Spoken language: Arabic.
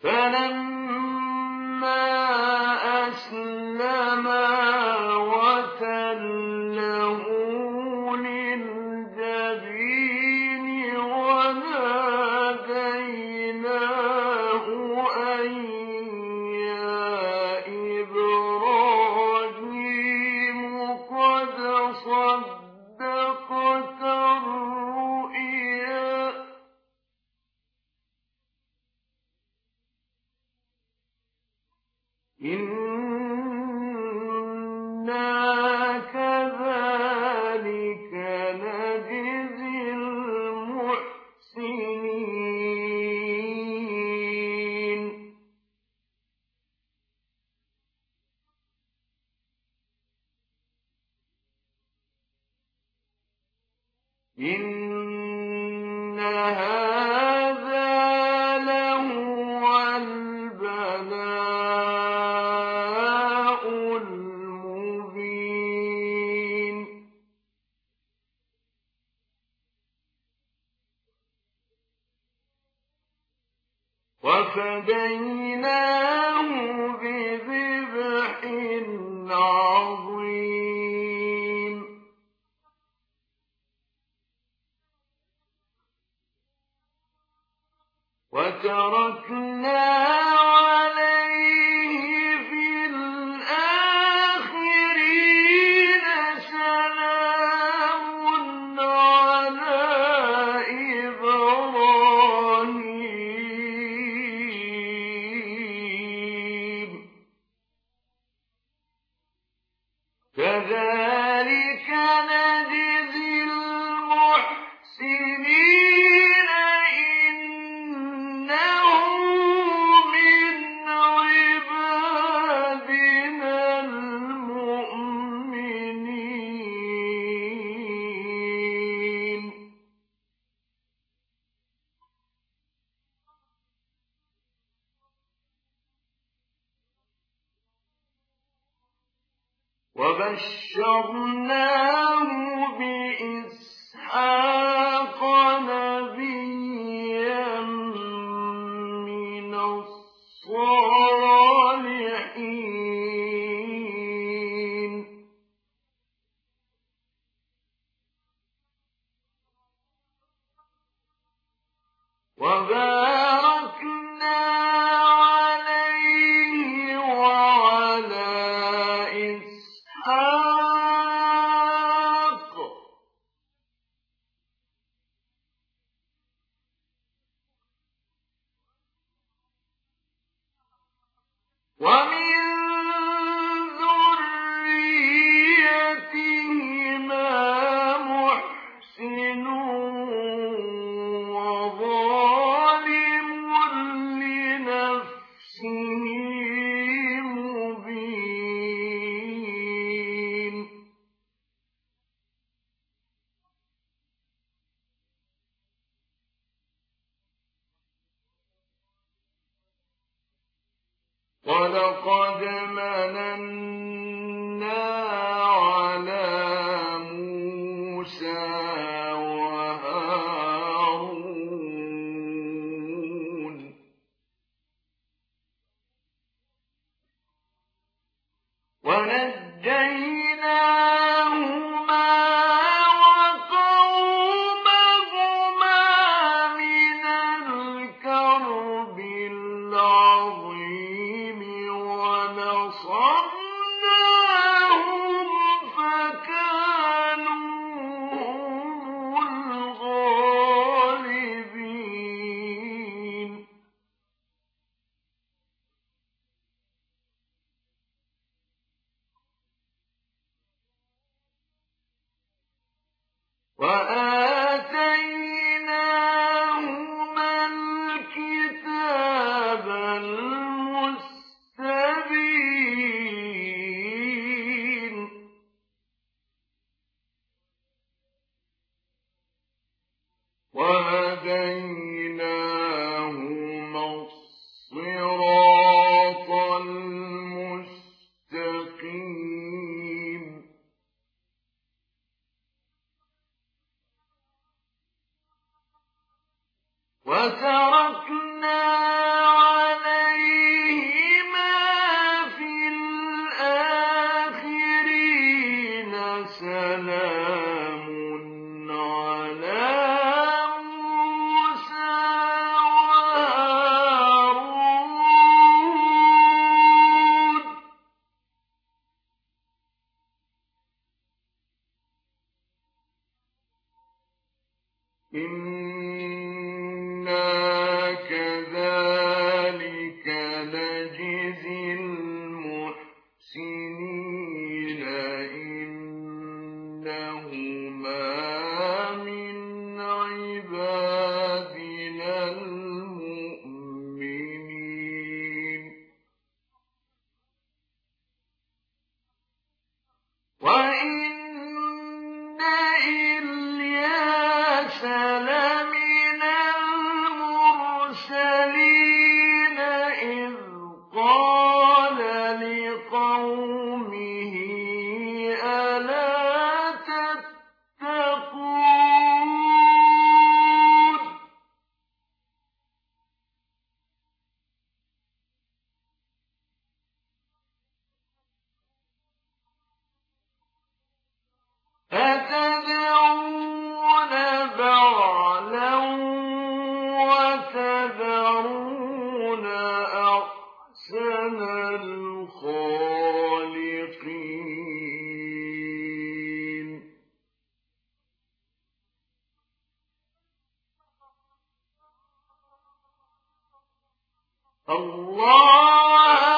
فلما أسلما وتله للجبين وناديناه أن يا إبراهيم قد صدقت الرؤيا إنا كذلك نجزي المحسنين إن هذا لهو البلاء المبين وفديناه بذبح عظيم وتركنا عليه في الآخرين سلام على إبراهيم كذلك نجزي المحسنين إنه من عبادنا المؤمنين وبشرناه بإسحاق نبيا من الصالحين وباركنا عليه وعلى إسحاق ومن ذريتهما محسن وظالم لنفسه مبين ولقد مننا على موسى وهارون ونجيناهما وقومهما من الكرب العظيم ونصرناهم فكانوا هم الغالبين وآتيناهما الكتاب المستبين وهديناهما الصراط المستقيم وتركنا عليه إنا كذلك نجزي المحسنين إنهما من عبادنا المؤمنين وإن إلياس لمن المرسلين إذ قال لقومه ألا تتقون أتدعون بعلا وتذرون أحسن الخالقين الله